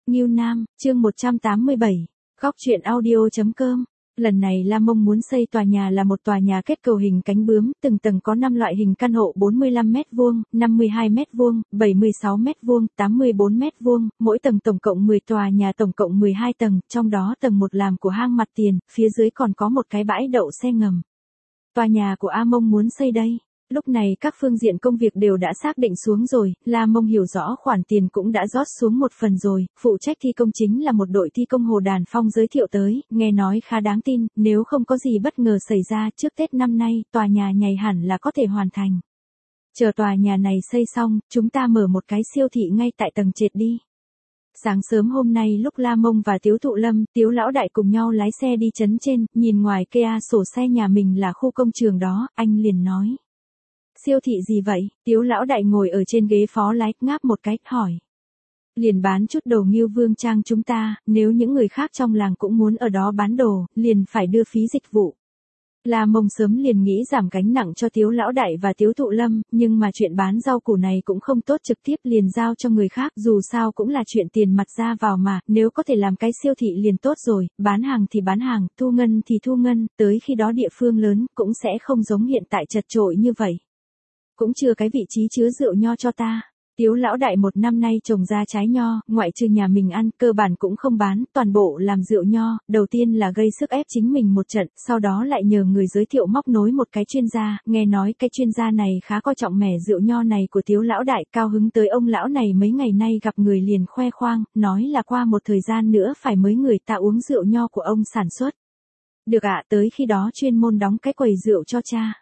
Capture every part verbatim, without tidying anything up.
Ngưu Nam, chương một trăm tám mươi bảy, Góc truyện audio.com. Lần này La Mông muốn xây tòa nhà là một tòa nhà kết cầu hình cánh bướm, từng tầng có năm loại hình căn hộ bốn mươi lăm mét vuông, năm mươi hai mét vuông, bảy mươi sáu mét vuông, tám mươi bốn mét vuông, mỗi tầng tổng cộng mười tòa nhà tổng cộng mười hai tầng, trong đó tầng một làm của hang mặt tiền, phía dưới còn có một cái bãi đậu xe ngầm. Tòa nhà của A Mông muốn xây đây. Lúc này các phương diện công việc đều đã xác định xuống rồi, La Mông hiểu rõ khoản tiền cũng đã rót xuống một phần rồi, phụ trách thi công chính là một đội thi công Hồ Đàn Phong giới thiệu tới, nghe nói khá đáng tin, nếu không có gì bất ngờ xảy ra trước Tết năm nay, tòa nhà nhảy hẳn là có thể hoàn thành. Chờ tòa nhà này xây xong, chúng ta mở một cái siêu thị ngay tại tầng trệt đi. Sáng sớm hôm nay lúc La Mông và Tiếu Thụ Lâm, Tiếu Lão Đại cùng nhau lái xe đi trấn trên, nhìn ngoài kia sổ xe nhà mình là khu công trường đó, anh liền nói. Siêu thị gì vậy? Tiếu Lão Đại ngồi ở trên ghế phó lái, ngáp một cái, hỏi. Liền bán chút đồ Ngưu Vương Trang chúng ta, nếu những người khác trong làng cũng muốn ở đó bán đồ, liền phải đưa phí dịch vụ. La Mông sớm liền nghĩ giảm gánh nặng cho Tiếu Lão Đại và Tiếu Thụ Lâm, nhưng mà chuyện bán rau củ này cũng không tốt trực tiếp liền giao cho người khác, dù sao cũng là chuyện tiền mặt ra vào mà, nếu có thể làm cái siêu thị liền tốt rồi, bán hàng thì bán hàng, thu ngân thì thu ngân, tới khi đó địa phương lớn cũng sẽ không giống hiện tại chật chội như vậy. Cũng chưa cái vị trí chứa rượu nho cho ta. Tiếu Lão Đại một năm nay trồng ra trái nho, ngoại trừ nhà mình ăn, cơ bản cũng không bán, toàn bộ làm rượu nho, đầu tiên là gây sức ép chính mình một trận, sau đó lại nhờ người giới thiệu móc nối một cái chuyên gia, nghe nói cái chuyên gia này khá coi trọng mẻ rượu nho này của Tiếu Lão Đại, cao hứng tới ông lão này mấy ngày nay gặp người liền khoe khoang, nói là qua một thời gian nữa phải mới người ta uống rượu nho của ông sản xuất. Được ạ, tới khi đó chuyên môn đóng cái quầy rượu cho cha.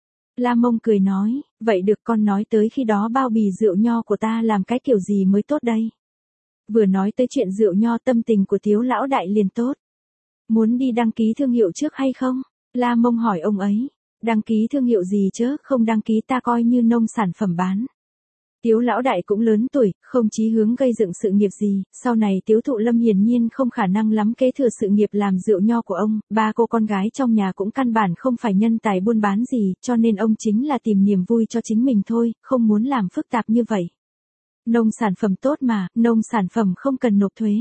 La Mông cười nói, vậy được con nói tới khi đó bao bì rượu nho của ta làm cái kiểu gì mới tốt đây. Vừa nói tới chuyện rượu nho tâm tình của Tiếu Lão Đại liền tốt. Muốn đi đăng ký thương hiệu trước hay không? La Mông hỏi ông ấy, đăng ký thương hiệu gì chứ, không đăng ký ta coi như nông sản phẩm bán. Tiếu Lão Đại cũng lớn tuổi, không chí hướng gây dựng sự nghiệp gì, sau này Tiếu Thụ Lâm hiển nhiên không khả năng lắm kế thừa sự nghiệp làm rượu nho của ông, ba cô con gái trong nhà cũng căn bản không phải nhân tài buôn bán gì, cho nên ông chính là tìm niềm vui cho chính mình thôi, không muốn làm phức tạp như vậy. Nông sản phẩm tốt mà, nông sản phẩm không cần nộp thuế.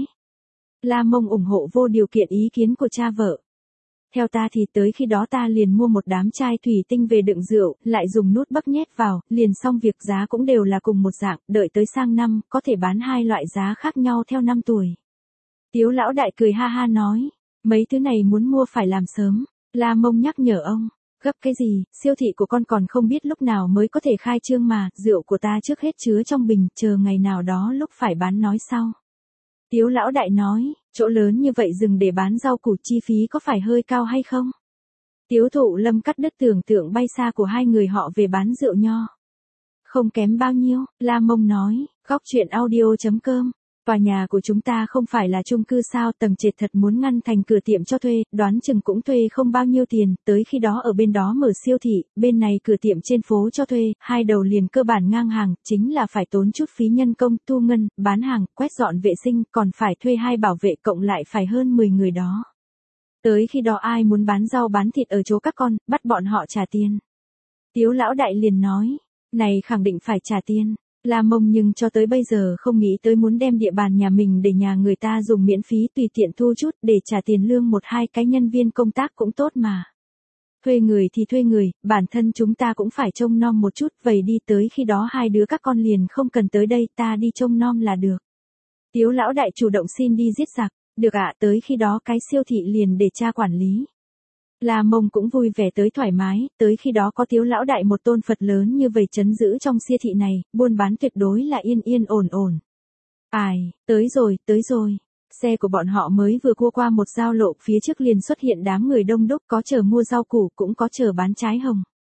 La Mông ủng hộ vô điều kiện ý kiến của cha vợ. Theo ta thì tới khi đó ta liền mua một đám chai thủy tinh về đựng rượu, lại dùng nút bắp nhét vào, liền xong việc giá cũng đều là cùng một dạng, đợi tới sang năm, có thể bán hai loại giá khác nhau theo năm tuổi. Tiếu Lão Đại cười ha ha nói, mấy thứ này muốn mua phải làm sớm. La Mông nhắc nhở ông, gấp cái gì, siêu thị của con còn không biết lúc nào mới có thể khai trương mà, rượu của ta trước hết chứa trong bình, chờ ngày nào đó lúc phải bán nói sau. Tiếu Lão Đại nói, chỗ lớn như vậy dừng để bán rau củ chi phí có phải hơi cao hay không? Tiếu Thụ Lâm cắt đứt tưởng tượng bay xa của hai người họ về bán rượu nho. Không kém bao nhiêu, La Mông nói, Góc truyện audio.com. Tòa nhà của chúng ta không phải là chung cư sao, tầng trệt thật muốn ngăn thành cửa tiệm cho thuê, đoán chừng cũng thuê không bao nhiêu tiền, tới khi đó ở bên đó mở siêu thị, bên này cửa tiệm trên phố cho thuê, hai đầu liền cơ bản ngang hàng, chính là phải tốn chút phí nhân công, thu ngân, bán hàng, quét dọn vệ sinh, còn phải thuê hai bảo vệ cộng lại phải hơn mười người đó. Tới khi đó ai muốn bán rau bán thịt ở chỗ các con, bắt bọn họ trả tiền. Tiếu Lão Đại liền nói, này khẳng định phải trả tiền. La Mông nhưng cho tới bây giờ không nghĩ tới muốn đem địa bàn nhà mình để nhà người ta dùng miễn phí tùy tiện thu chút để trả tiền lương một hai cái nhân viên công tác cũng tốt mà. Thuê người thì thuê người, bản thân chúng ta cũng phải trông nom một chút, vậy đi tới khi đó hai đứa các con liền không cần tới đây, ta đi trông nom là được. Tiếu Lão Đại chủ động xin đi giết giặc, được ạ, tới khi đó cái siêu thị liền để cha quản lý. La Mông cũng vui vẻ tới thoải mái, tới khi đó có Tiếu Lão Đại một tôn Phật lớn như vậy trấn giữ trong siêu thị này, buôn bán tuyệt đối là yên yên ổn ổn. Ai, tới rồi, tới rồi. Xe của bọn họ mới vừa cua qua một giao lộ, phía trước liền xuất hiện đám người đông đúc, có chờ mua rau củ cũng có chờ bán trái hồng.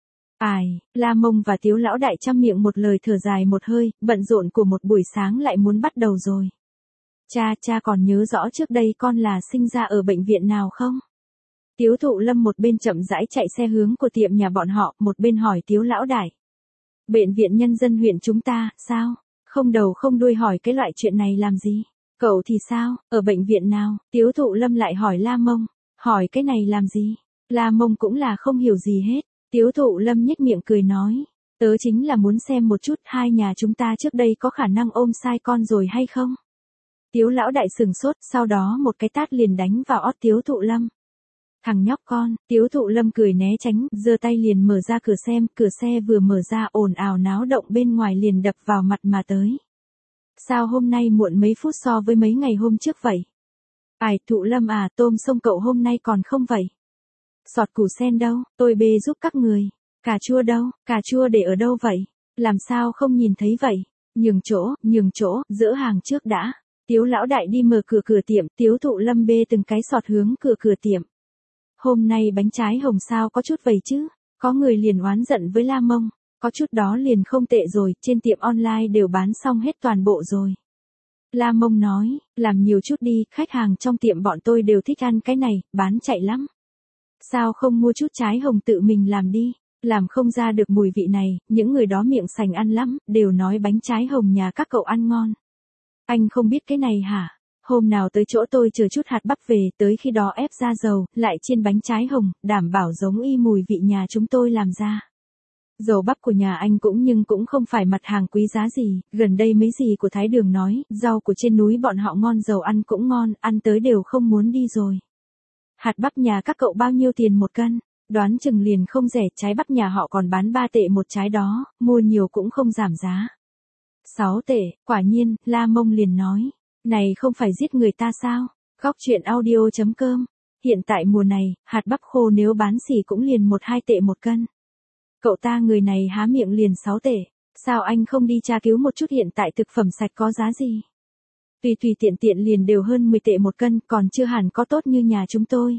Ai, La Mông và Tiếu Lão Đại chăm miệng một lời thở dài một hơi, bận rộn của một buổi sáng lại muốn bắt đầu rồi. Cha, cha còn nhớ rõ trước đây con là sinh ra ở bệnh viện nào không? Tiếu Thụ Lâm một bên chậm rãi chạy xe hướng của tiệm nhà bọn họ, một bên hỏi Tiếu Lão Đại. Bệnh viện nhân dân huyện chúng ta, sao? Không đầu không đuôi hỏi cái loại chuyện này làm gì? Cậu thì sao, ở bệnh viện nào? Tiếu Thụ Lâm lại hỏi La Mông. Hỏi cái này làm gì? La Mông cũng là không hiểu gì hết. Tiếu Thụ Lâm nhếch miệng cười nói. Tớ chính là muốn xem một chút hai nhà chúng ta trước đây có khả năng ôm sai con rồi hay không? Tiếu lão đại sừng sốt, sau đó một cái tát liền đánh vào ót Tiếu Thụ Lâm. Thằng nhóc con, Tiếu Thụ Lâm cười né tránh, giơ tay liền mở ra cửa xem, cửa xe vừa mở ra ồn ào náo động bên ngoài liền đập vào mặt mà tới. Sao hôm nay muộn mấy phút so với mấy ngày hôm trước vậy? Ai, Thụ Lâm à, tôm sông cậu hôm nay còn không vậy? Sọt củ sen đâu, tôi bê giúp các người. Cà chua đâu, cà chua để ở đâu vậy? Làm sao không nhìn thấy vậy? Nhường chỗ, nhường chỗ, dỡ hàng trước đã. Tiếu lão đại đi mở cửa cửa tiệm, Tiếu Thụ Lâm bê từng cái sọt hướng cửa cửa tiệm. Hôm nay bánh trái hồng sao có chút vầy chứ? Có người liền oán giận với La Mông. Có chút đó liền không tệ rồi, trên tiệm online đều bán xong hết toàn bộ rồi. La Mông nói, làm nhiều chút đi, khách hàng trong tiệm bọn tôi đều thích ăn cái này, bán chạy lắm. Sao không mua chút trái hồng tự mình làm đi, làm không ra được mùi vị này, những người đó miệng sành ăn lắm, đều nói bánh trái hồng nhà các cậu ăn ngon. Anh không biết cái này hả? Hôm nào tới chỗ tôi chờ chút hạt bắp về, tới khi đó ép ra dầu, lại chiên bánh trái hồng, đảm bảo giống y mùi vị nhà chúng tôi làm ra. Dầu bắp của nhà anh cũng nhưng cũng không phải mặt hàng quý giá gì, gần đây mấy dì của Thái Đường nói, rau của trên núi bọn họ ngon dầu ăn cũng ngon, ăn tới đều không muốn đi rồi. Hạt bắp nhà các cậu bao nhiêu tiền một cân? Đoán chừng liền không rẻ, trái bắp nhà họ còn bán ba tệ một trái đó, mua nhiều cũng không giảm giá. sáu tệ, quả nhiên, La Mông liền nói, này không phải giết người ta sao? Góc truyện audio chấm com. Hiện tại mùa này, hạt bắp khô nếu bán xỉ cũng liền một hai tệ một cân. Cậu ta người này há miệng liền sáu tệ, sao anh không đi tra cứu một chút hiện tại thực phẩm sạch có giá gì? Tùy tùy tiện tiện liền đều hơn mười tệ một cân, còn chưa hẳn có tốt như nhà chúng tôi.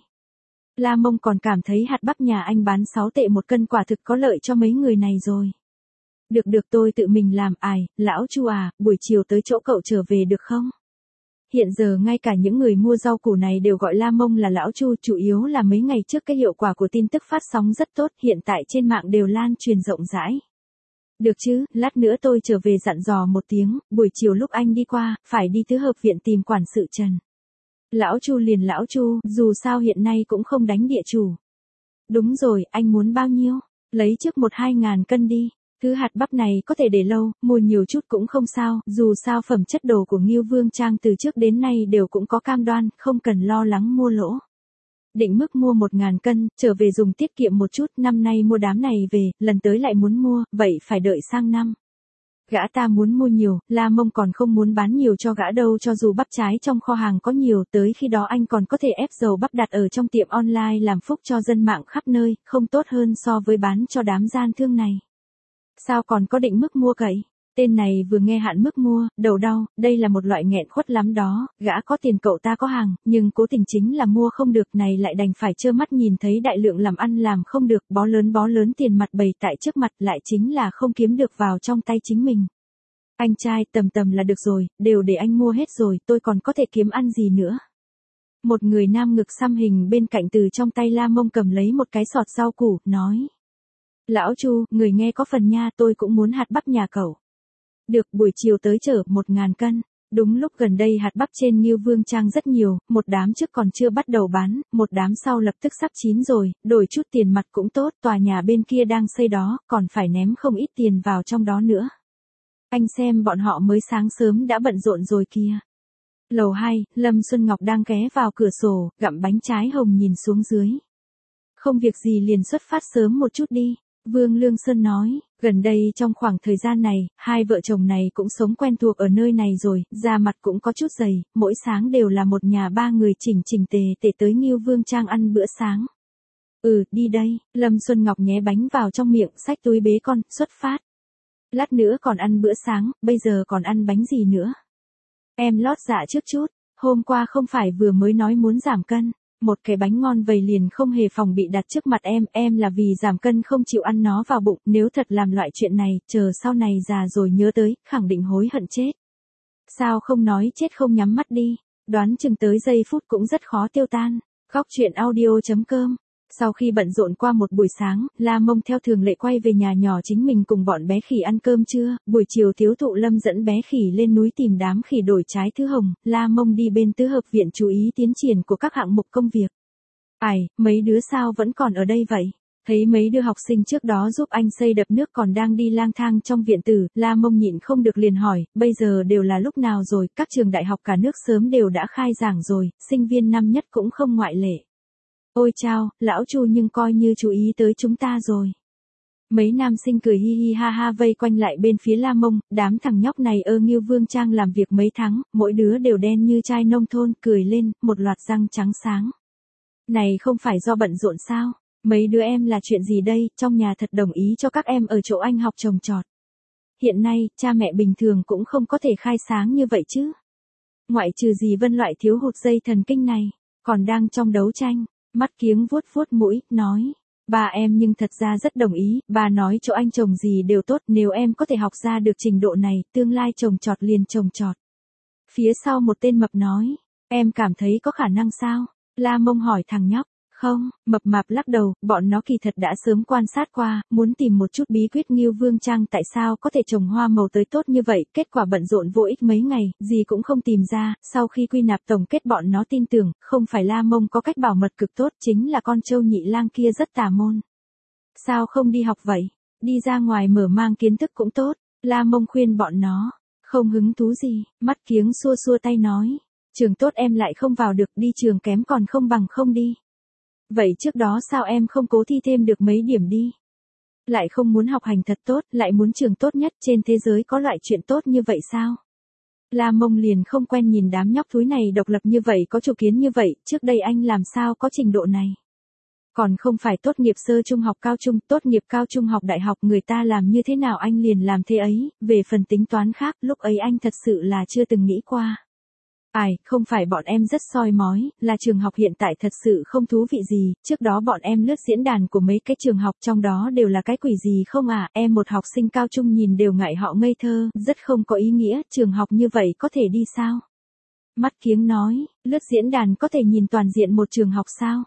La Mông còn cảm thấy hạt bắp nhà anh bán sáu tệ một cân quả thực có lợi cho mấy người này rồi. Được được tôi tự mình làm, ải, lão Chu à, buổi chiều tới chỗ cậu trở về được không? Hiện giờ ngay cả những người mua rau củ này đều gọi La Mông là lão Chu, chủ yếu là mấy ngày trước cái hiệu quả của tin tức phát sóng rất tốt, hiện tại trên mạng đều lan truyền rộng rãi. Được chứ, lát nữa tôi trở về dặn dò một tiếng, buổi chiều lúc anh đi qua, phải đi tứ hợp viện tìm quản sự Trần. Lão Chu liền lão Chu, dù sao hiện nay cũng không đánh địa chủ. Đúng rồi, anh muốn bao nhiêu? Lấy trước một hai ngàn cân đi. Thứ hạt bắp này có thể để lâu, mua nhiều chút cũng không sao, dù sao phẩm chất đồ của Ngưu Vương Trang từ trước đến nay đều cũng có cam đoan, không cần lo lắng mua lỗ. Định mức mua một ngàn cân, trở về dùng tiết kiệm một chút, năm nay mua đám này về, lần tới lại muốn mua, vậy phải đợi sang năm. Gã ta muốn mua nhiều, La Mông còn không muốn bán nhiều cho gã đâu, cho dù bắp trái trong kho hàng có nhiều, tới khi đó anh còn có thể ép dầu bắp đặt ở trong tiệm online làm phúc cho dân mạng khắp nơi, không tốt hơn so với bán cho đám gian thương này. Sao còn có định mức mua cậy? Tên này vừa nghe hạn mức mua, đầu đau, đây là một loại nghẹn khuất lắm đó, gã có tiền cậu ta có hàng, nhưng cố tình chính là mua không được, này lại đành phải trơ mắt nhìn thấy đại lượng làm ăn làm không được, bó lớn bó lớn tiền mặt bày tại trước mặt, lại chính là không kiếm được vào trong tay chính mình. Anh trai, tầm tầm là được rồi, đều để anh mua hết rồi, tôi còn có thể kiếm ăn gì nữa. Một người nam ngực xăm hình bên cạnh từ trong tay La Mông cầm lấy một cái sọt rau củ, nói. Lão Chu, người nghe có phần nha, tôi cũng muốn hạt bắp nhà cậu. Được, buổi chiều tới chở một ngàn cân. Đúng lúc gần đây hạt bắp trên Ngưu Vương Trang rất nhiều, một đám trước còn chưa bắt đầu bán, một đám sau lập tức sắp chín rồi, đổi chút tiền mặt cũng tốt, tòa nhà bên kia đang xây đó, còn phải ném không ít tiền vào trong đó nữa. Anh xem bọn họ mới sáng sớm đã bận rộn rồi kìa. Lầu hai, Lâm Xuân Ngọc đang ghé vào cửa sổ, gặm bánh trái hồng nhìn xuống dưới. Không việc gì liền xuất phát sớm một chút đi. Vương Lương Sơn nói, gần đây trong khoảng thời gian này, hai vợ chồng này cũng sống quen thuộc ở nơi này rồi, da mặt cũng có chút dày, mỗi sáng đều là một nhà ba người chỉnh chỉnh tề tề tới Ngưu Vương Trang ăn bữa sáng. Ừ, đi đây, Lâm Xuân Ngọc nhé bánh vào trong miệng, xách túi bế con, xuất phát. Lát nữa còn ăn bữa sáng, bây giờ còn ăn bánh gì nữa? Em lót dạ trước chút, hôm qua không phải vừa mới nói muốn giảm cân. Một cái bánh ngon vầy liền không hề phòng bị đặt trước mặt em, em là vì giảm cân không chịu ăn nó vào bụng, nếu thật làm loại chuyện này, chờ sau này già rồi nhớ tới, khẳng định hối hận chết. Sao không nói chết không nhắm mắt đi, đoán chừng tới giây phút cũng rất khó tiêu tan. Góc truyện audio chấm com. Sau khi bận rộn qua một buổi sáng, La Mông theo thường lệ quay về nhà nhỏ chính mình cùng bọn bé khỉ ăn cơm trưa, buổi chiều Tiếu Thụ Lâm dẫn bé khỉ lên núi tìm đám khỉ đổi trái thứ hồng, La Mông đi bên tứ hợp viện chú ý tiến triển của các hạng mục công việc. Ai, mấy đứa sao vẫn còn ở đây vậy? Thấy mấy đứa học sinh trước đó giúp anh xây đập nước còn đang đi lang thang trong viện tử, La Mông nhịn không được liền hỏi, bây giờ đều là lúc nào rồi, các trường đại học cả nước sớm đều đã khai giảng rồi, sinh viên năm nhất cũng không ngoại lệ. Ôi chao, lão Chu nhưng coi như chú ý tới chúng ta rồi. Mấy nam sinh cười hi hi ha ha vây quanh lại bên phía La Mông, đám thằng nhóc này ơ Ngưu Vương Trang làm việc mấy tháng, mỗi đứa đều đen như trai nông thôn, cười lên, một loạt răng trắng sáng. Này không phải do bận rộn sao? Mấy đứa em là chuyện gì đây, trong nhà thật đồng ý cho các em ở chỗ anh học trồng trọt. Hiện nay, cha mẹ bình thường cũng không có thể khai sáng như vậy chứ. Ngoại trừ gì Vân loại thiếu hụt dây thần kinh này, còn đang trong đấu tranh, mắt kiếng vuốt vuốt mũi, nói. Ba em nhưng thật ra rất đồng ý, ba nói chỗ anh trồng gì đều tốt, nếu em có thể học ra được trình độ này, tương lai trồng trọt liền trồng trọt. Phía sau một tên mập nói, em cảm thấy có khả năng sao? La Mông hỏi thằng nhóc. Không, mập mạp lắc đầu, bọn nó kỳ thật đã sớm quan sát qua, muốn tìm một chút bí quyết Ngưu Vương Trang tại sao có thể trồng hoa màu tới tốt như vậy, kết quả bận rộn vô ích mấy ngày, gì cũng không tìm ra, sau khi quy nạp tổng kết bọn nó tin tưởng, không phải La Mông có cách bảo mật cực tốt, chính là con trâu nhị lang kia rất tà môn. Sao không đi học vậy? Đi ra ngoài mở mang kiến thức cũng tốt, La Mông khuyên bọn nó, không hứng thú gì, mắt kiếng xua xua tay nói, trường tốt em lại không vào được, đi trường kém còn không bằng không đi. Vậy trước đó sao em không cố thi thêm được mấy điểm đi? Lại không muốn học hành thật tốt, lại muốn trường tốt nhất, trên thế giới có loại chuyện tốt như vậy sao? La Mông liền không quen nhìn đám nhóc thúi này độc lập như vậy, có chủ kiến như vậy, trước đây anh làm sao có trình độ này? Còn không phải tốt nghiệp sơ trung học cao trung, tốt nghiệp cao trung học đại học, người ta làm như thế nào anh liền làm thế ấy, về phần tính toán khác, lúc ấy anh thật sự là chưa từng nghĩ qua. Ai, không phải bọn em rất soi mói, là trường học hiện tại thật sự không thú vị gì, trước đó bọn em lướt diễn đàn của mấy cái trường học trong đó đều là cái quỷ gì không à, em một học sinh cao trung nhìn đều ngại họ ngây thơ, rất không có ý nghĩa, trường học như vậy có thể đi sao? Mắt kiếng nói, lướt diễn đàn có thể nhìn toàn diện một trường học sao?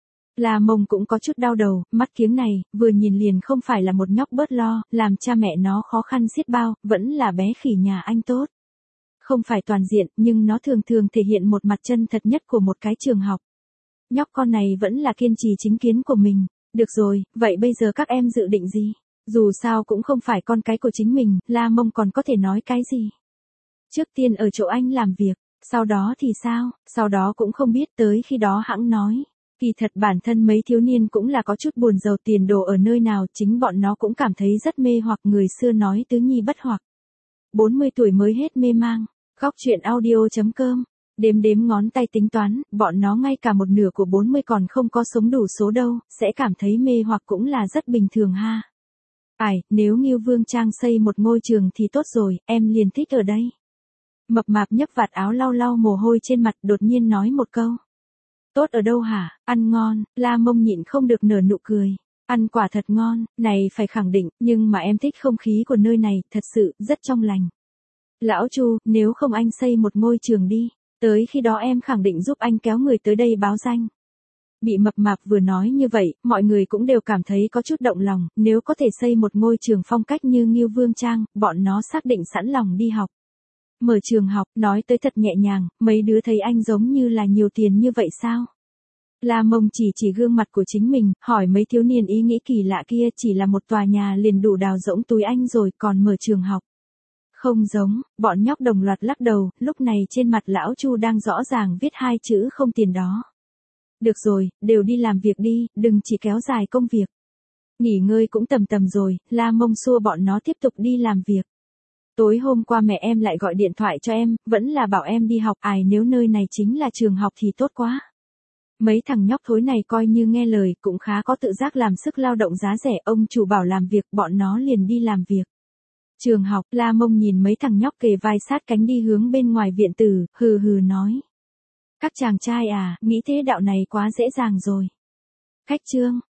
La Mông cũng có chút đau đầu, mắt kiếng này, vừa nhìn liền không phải là một nhóc bớt lo, làm cha mẹ nó khó khăn xiết bao, vẫn là bé khỉ nhà anh tốt. Không phải toàn diện, nhưng nó thường thường thể hiện một mặt chân thật nhất của một cái trường học. Nhóc con này vẫn là kiên trì chính kiến của mình. Được rồi, vậy bây giờ các em dự định gì? Dù sao cũng không phải con cái của chính mình, La Mông còn có thể nói cái gì? Trước tiên ở chỗ anh làm việc, sau đó thì sao? Sau đó cũng không biết, tới khi đó hẵng nói. Kỳ thật bản thân mấy thiếu niên cũng là có chút buồn giàu, tiền đồ ở nơi nào, chính bọn nó cũng cảm thấy rất mê hoặc, người xưa nói tứ nhi bất hoặc. bốn mươi tuổi mới hết mê mang. Góc truyện audio.com. Đếm đếm ngón tay tính toán, bọn nó ngay cả một nửa của bốn mươi còn không có sống đủ số đâu, sẽ cảm thấy mê hoặc cũng là rất bình thường ha. Ai, nếu Ngưu Vương Trang xây một ngôi trường thì tốt rồi, em liền thích ở đây. Mập mạp nhấc vạt áo lau lau mồ hôi trên mặt, đột nhiên nói một câu. Tốt ở đâu hả? Ăn ngon, La Mông nhịn không được nở nụ cười. Ăn quả thật ngon, này phải khẳng định, nhưng mà em thích không khí của nơi này, thật sự, rất trong lành. Lão Chu, nếu không anh xây một ngôi trường đi, tới khi đó em khẳng định giúp anh kéo người tới đây báo danh. Bị mập mạp vừa nói như vậy, mọi người cũng đều cảm thấy có chút động lòng, nếu có thể xây một ngôi trường phong cách như Ngưu Vương Trang, bọn nó xác định sẵn lòng đi học. Mở trường học, nói tới thật nhẹ nhàng, mấy đứa thấy anh giống như là nhiều tiền như vậy sao? La Mông chỉ chỉ gương mặt của chính mình, hỏi mấy thiếu niên ý nghĩ kỳ lạ kia, chỉ là một tòa nhà liền đủ đào rỗng túi anh rồi, còn mở trường học. Không giống, bọn nhóc đồng loạt lắc đầu, lúc này trên mặt lão Chu đang rõ ràng viết hai chữ không tiền đó. Được rồi, đều đi làm việc đi, đừng chỉ kéo dài công việc. Nghỉ ngơi cũng tầm tầm rồi, La Mông xua bọn nó tiếp tục đi làm việc. Tối hôm qua mẹ em lại gọi điện thoại cho em, vẫn là bảo em đi học, ai nếu nơi này chính là trường học thì tốt quá. Mấy thằng nhóc thối này coi như nghe lời, cũng khá có tự giác làm sức lao động giá rẻ, ông chủ bảo làm việc, bọn nó liền đi làm việc. Trường học, La Mông nhìn mấy thằng nhóc kề vai sát cánh đi hướng bên ngoài viện tử, hừ hừ nói. Các chàng trai à, nghĩ thế đạo này quá dễ dàng rồi. Khách trương.